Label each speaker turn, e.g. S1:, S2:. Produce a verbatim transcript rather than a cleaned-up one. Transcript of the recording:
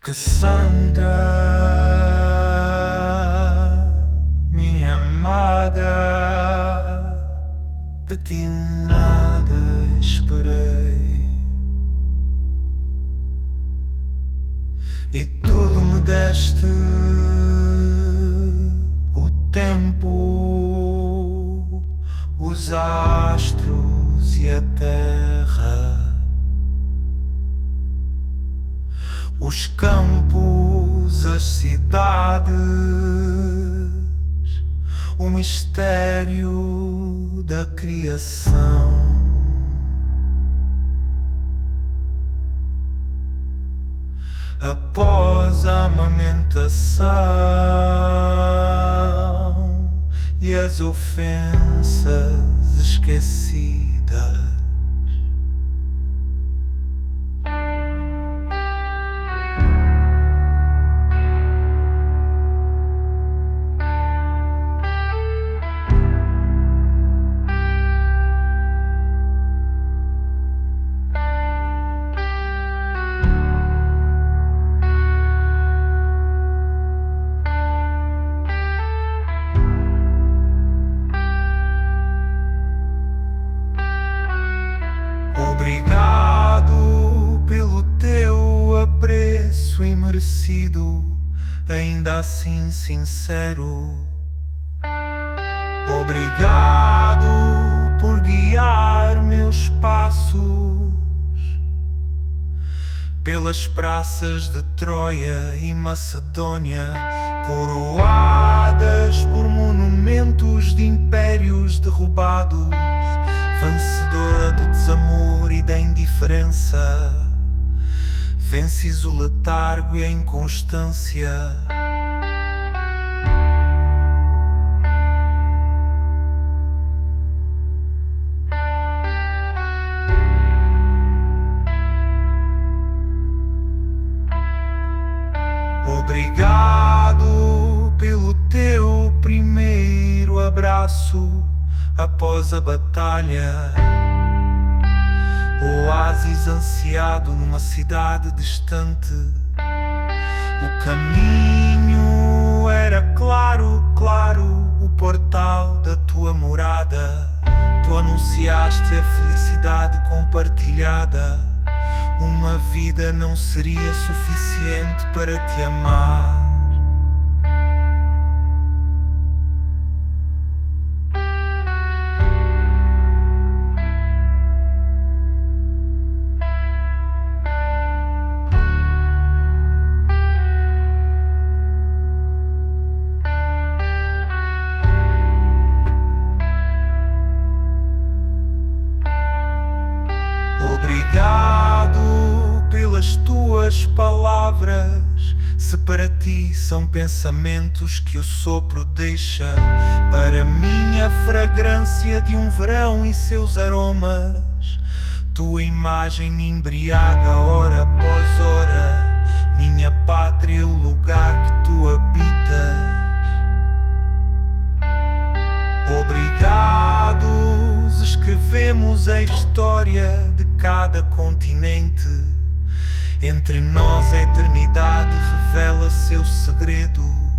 S1: Cassandra, minha amada, de ti nada esperei e tudo me deste: o tempo, os astros e a terra, os campos, as cidades, o mistério da criação. Após a amamentação e as ofensas esquecidas, obrigado pelo teu apreço imerecido, ainda assim sincero. Obrigado por guiar meus passos pelas praças de Troia e Macedônia, coroadas por monumentos de impérios derrubados, vencedora do desamor e da indiferença, vences o letargo e a inconstância. Obrigado pelo teu primeiro abraço após a batalha, oásis ansiado numa cidade distante. O caminho era claro, claro, o portal da tua morada. Tu anunciaste a felicidade compartilhada. Uma vida não seria suficiente para te amar. Obrigado pelas tuas palavras, se para ti são pensamentos que o sopro deixa. Para mim a fragrância de um verão e seus aromas, tua imagem me embriaga hora após hora. Minha pátria, o lugar que tu habitas. Obrigado, escrevemos a história de cada continente. Entre nós a eternidade revela seu segredo.